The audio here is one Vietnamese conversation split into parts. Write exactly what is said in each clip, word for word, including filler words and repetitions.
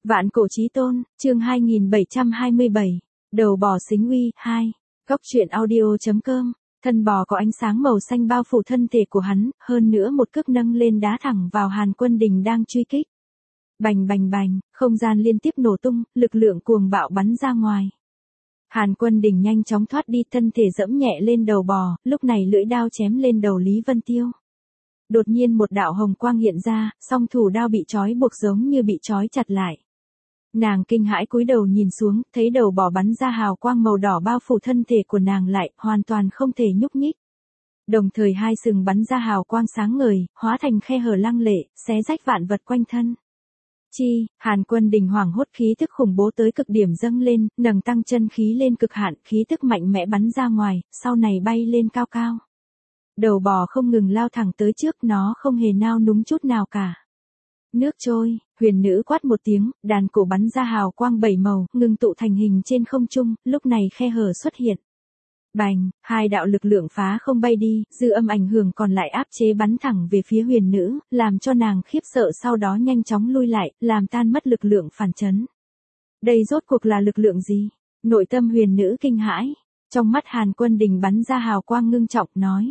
Vạn cổ chí tôn, chương hai nghìn bảy trăm hai mươi bảy, đầu bò xính uy, hai. Góc truyện audio.com, thân bò có ánh sáng màu xanh bao phủ thân thể của hắn, hơn nữa một cước nâng lên đá thẳng vào Hàn Quân Đình đang truy kích. Bành bành bành, không gian liên tiếp nổ tung, lực lượng cuồng bạo bắn ra ngoài. Hàn Quân Đình nhanh chóng thoát đi, thân thể dẫm nhẹ lên đầu bò, lúc này lưỡi đao chém lên đầu Lý Vân Tiêu. Đột nhiên một đạo hồng quang hiện ra, song thủ đao bị trói buộc giống như bị trói chặt lại. Nàng kinh hãi cúi đầu nhìn xuống, thấy đầu bò bắn ra hào quang màu đỏ bao phủ thân thể của nàng lại, hoàn toàn không thể nhúc nhích. Đồng thời hai sừng bắn ra hào quang sáng ngời, hóa thành khe hở lăng lệ, xé rách vạn vật quanh thân. Chi, Hàn Quân Đình hoảng hốt, khí tức khủng bố tới cực điểm dâng lên, nâng tăng chân khí lên cực hạn, khí tức mạnh mẽ bắn ra ngoài, sau này bay lên cao cao. Đầu bò không ngừng lao thẳng tới trước, nó không hề nao núng chút nào cả. Nước trôi, huyền nữ quát một tiếng, đàn cổ bắn ra hào quang bảy màu, ngưng tụ thành hình trên không trung, lúc này khe hở xuất hiện. Bành, hai đạo lực lượng phá không bay đi, dư âm ảnh hưởng còn lại áp chế bắn thẳng về phía huyền nữ, làm cho nàng khiếp sợ, sau đó nhanh chóng lui lại, làm tan mất lực lượng phản chấn. Đây rốt cuộc là lực lượng gì? Nội tâm huyền nữ kinh hãi, trong mắt Hàn Quân Đình bắn ra hào quang ngưng trọng, nói.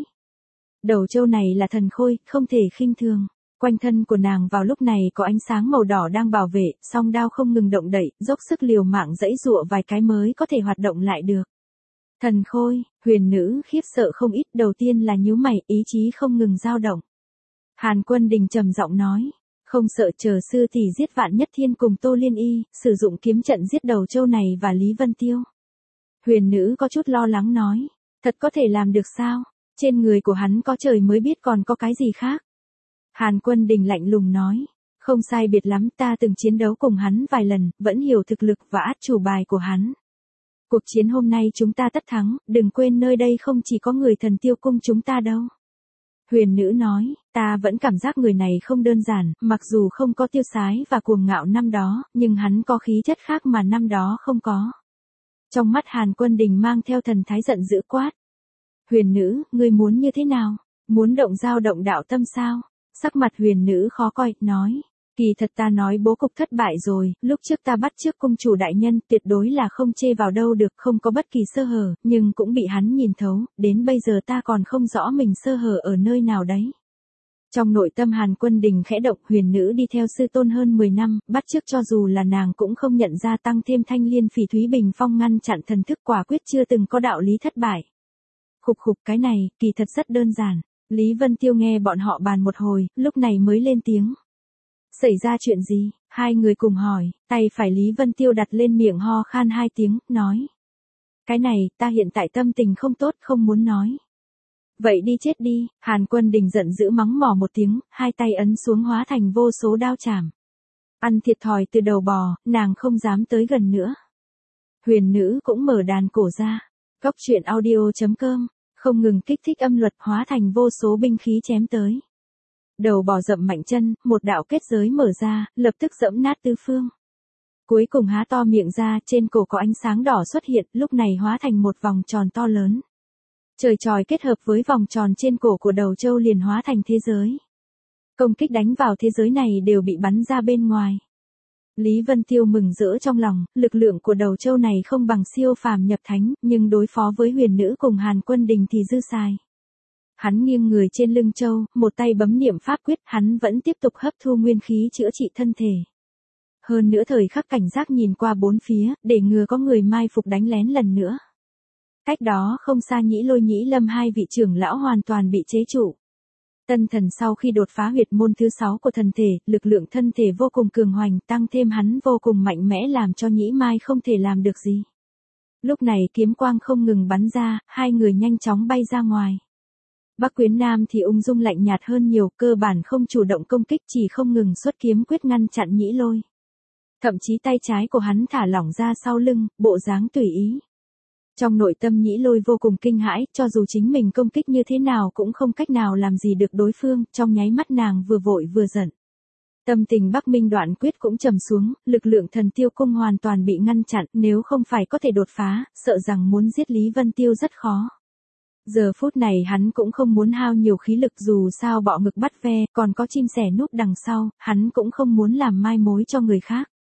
Đầu trâu này là thần khôi, không thể khinh thường. Quanh thân của nàng vào lúc này có ánh sáng màu đỏ đang bảo vệ, song đao không ngừng động đậy, dốc sức liều mạng giãy giụa vài cái mới có thể hoạt động lại được. Thần khôi, huyền nữ khiếp sợ không ít, đầu tiên là nhíu mày, ý chí không ngừng dao động. Hàn Quân Đình trầm giọng nói, không sợ, chờ sư tỷ giết Vạn Nhất Thiên cùng Tô Liên Y, sử dụng kiếm trận giết đầu trâu này và Lý Vân Tiêu. Huyền nữ có chút lo lắng nói, thật có thể làm được sao? Trên người của hắn có trời mới biết còn có cái gì khác. Hàn Quân Đình lạnh lùng nói, không sai biệt lắm, ta từng chiến đấu cùng hắn vài lần, vẫn hiểu thực lực và át chủ bài của hắn. Cuộc chiến hôm nay chúng ta tất thắng, đừng quên nơi đây không chỉ có người Thần Tiêu Cung chúng ta đâu. Huyền nữ nói, ta vẫn cảm giác người này không đơn giản, mặc dù không có tiêu sái và cuồng ngạo năm đó, nhưng hắn có khí chất khác mà năm đó không có. Trong mắt Hàn Quân Đình mang theo thần thái giận dữ quát. Huyền nữ, ngươi muốn như thế nào? Muốn động dao động đạo tâm sao? Sắc mặt huyền nữ khó coi, nói. Kỳ thật ta nói bố cục thất bại rồi, lúc trước ta bắt trước cung chủ đại nhân, tuyệt đối là không chê vào đâu được, không có bất kỳ sơ hở, nhưng cũng bị hắn nhìn thấu, đến bây giờ ta còn không rõ mình sơ hở ở nơi nào đấy. Trong nội tâm Hàn Quân Đình khẽ động, huyền nữ đi theo sư tôn hơn mười năm, bắt chước cho dù là nàng cũng không nhận ra, tăng thêm thanh liên phỉ thúy bình phong ngăn chặn thần thức, quả quyết chưa từng có đạo lý thất bại. Khục khục, cái này, kỳ thật rất đơn giản. Lý Vân Tiêu nghe bọn họ bàn một hồi, lúc này mới lên tiếng. Xảy ra chuyện gì? Hai người cùng hỏi, tay phải Lý Vân Tiêu đặt lên miệng ho khan hai tiếng, nói. Cái này, ta hiện tại tâm tình không tốt, không muốn nói. Vậy đi chết đi, Hàn Quân Đình giận dữ mắng mỏ một tiếng, hai tay ấn xuống hóa thành vô số đao chảm. Ăn thiệt thòi từ đầu bò, nàng không dám tới gần nữa. Huyền nữ cũng mở đàn cổ ra. Góc truyện audio.com, không ngừng kích thích âm luật, hóa thành vô số binh khí chém tới. Đầu bò dậm mạnh chân, một đạo kết giới mở ra, lập tức dẫm nát tứ phương. Cuối cùng há to miệng ra, trên cổ có ánh sáng đỏ xuất hiện, lúc này hóa thành một vòng tròn to lớn. Trời tròi kết hợp với vòng tròn trên cổ của đầu trâu liền hóa thành thế giới. Công kích đánh vào thế giới này đều bị bắn ra bên ngoài. Lý Vân Tiêu mừng rỡ trong lòng, lực lượng của đầu trâu này không bằng siêu phàm nhập thánh, nhưng đối phó với huyền nữ cùng Hàn Quân Đình thì dư xài. Hắn nghiêng người trên lưng trâu, một tay bấm niệm pháp quyết, hắn vẫn tiếp tục hấp thu nguyên khí chữa trị thân thể. Hơn nữa thời khắc cảnh giác nhìn qua bốn phía, để ngừa có người mai phục đánh lén lần nữa. Cách đó không xa Nhĩ Lôi Nhĩ Lâm hai vị trưởng lão hoàn toàn bị chế trụ. Tân thần sau khi đột phá huyệt môn thứ sáu của thần thể, lực lượng thân thể vô cùng cường hoành, tăng thêm hắn vô cùng mạnh mẽ làm cho Nhĩ Mai không thể làm được gì. Lúc này kiếm quang không ngừng bắn ra, hai người nhanh chóng bay ra ngoài. Bắc Quyến Nam thì ung dung lạnh nhạt hơn nhiều, cơ bản không chủ động công kích, chỉ không ngừng xuất kiếm quyết ngăn chặn Nhĩ Lôi. Thậm chí tay trái của hắn thả lỏng ra sau lưng, bộ dáng tùy ý. Trong nội tâm Nhĩ Lôi vô cùng kinh hãi, cho dù chính mình công kích như thế nào cũng không cách nào làm gì được đối phương, trong nháy mắt nàng vừa vội vừa giận. Tâm tình Bắc Minh Đoạn Quyết cũng trầm xuống, lực lượng Thần Tiêu Cung hoàn toàn bị ngăn chặn, nếu không phải có thể đột phá, sợ rằng muốn giết Lý Vân Tiêu rất khó. Giờ phút này hắn cũng không muốn hao nhiều khí lực, dù sao bọ ngực bắt ve, còn có chim sẻ núp đằng sau, hắn cũng không muốn làm mai mối cho người khác.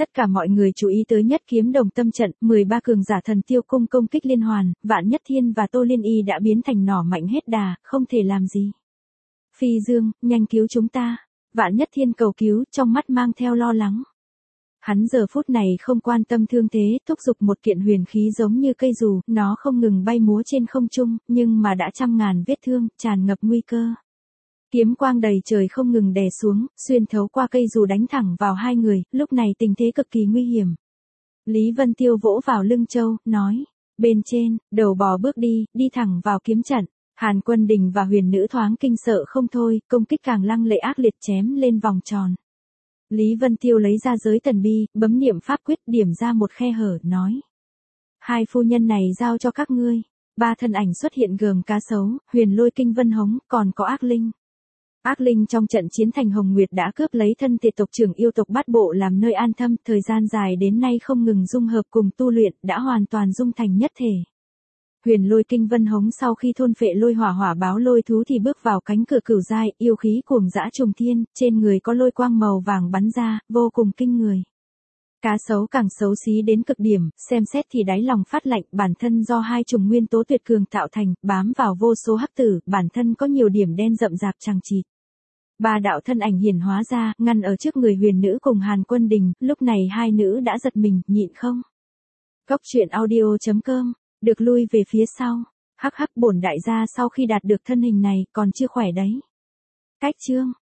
Tất cả mọi người chú ý tới Nhất Kiếm Đồng Tâm trận, mười ba cường giả Thần Tiêu cung công kích liên hoàn, Vạn Nhất Thiên và Tô Liên Y đã biến thành nỏ mạnh hết đà, không thể làm gì. Phi Dương, nhanh cứu chúng ta. Vạn Nhất Thiên cầu cứu, trong mắt mang theo lo lắng. Hắn giờ phút này không quan tâm thương thế, thúc giục một kiện huyền khí giống như cây dù, nó không ngừng bay múa trên không trung, nhưng mà đã trăm ngàn vết thương, tràn ngập nguy cơ. Kiếm quang đầy trời không ngừng đè xuống, xuyên thấu qua cây dù đánh thẳng vào hai người, lúc này tình thế cực kỳ nguy hiểm. Lý Vân Tiêu vỗ vào lưng Châu, nói, bên trên, đầu bò bước đi, đi thẳng vào kiếm trận. Hàn Quân Đình và huyền nữ thoáng kinh sợ không thôi, công kích càng lăng lệ ác liệt chém lên vòng tròn. Lý Vân Tiêu lấy ra giới tần bi, bấm niệm pháp quyết điểm ra một khe hở, nói. Hai phu nhân này giao cho các ngươi. Ba thân ảnh xuất hiện gồm cá sấu, huyền lôi kinh vân hống, còn có ác linh. Ác linh trong trận chiến thành Hồng Nguyệt đã cướp lấy thân thể tộc trưởng yêu tộc Bát Bộ làm nơi an thâm, thời gian dài đến nay không ngừng dung hợp cùng tu luyện, đã hoàn toàn dung thành nhất thể. Huyền lôi kinh vân hống sau khi thôn phệ lôi hỏa hỏa báo lôi thú thì bước vào cánh cửa cửu giai, yêu khí cuồng dã trùng thiên, trên người có lôi quang màu vàng bắn ra, vô cùng kinh người. Cá sấu càng xấu xí đến cực điểm, xem xét thì đáy lòng phát lạnh, bản thân do hai trùng nguyên tố tuyệt cường tạo thành, bám vào vô số hắc tử, bản thân có nhiều điểm đen rậm rạp chằng chịt. Ba đạo thân ảnh hiển hóa ra, ngăn ở trước người huyền nữ cùng Hàn Quân Đình, lúc này hai nữ đã giật mình, nhịn không. Cốc truyện audio chấm com, được lui về phía sau. Hắc hắc, bổn đại gia sau khi đạt được thân hình này, còn chưa khỏe đấy. Cách chương.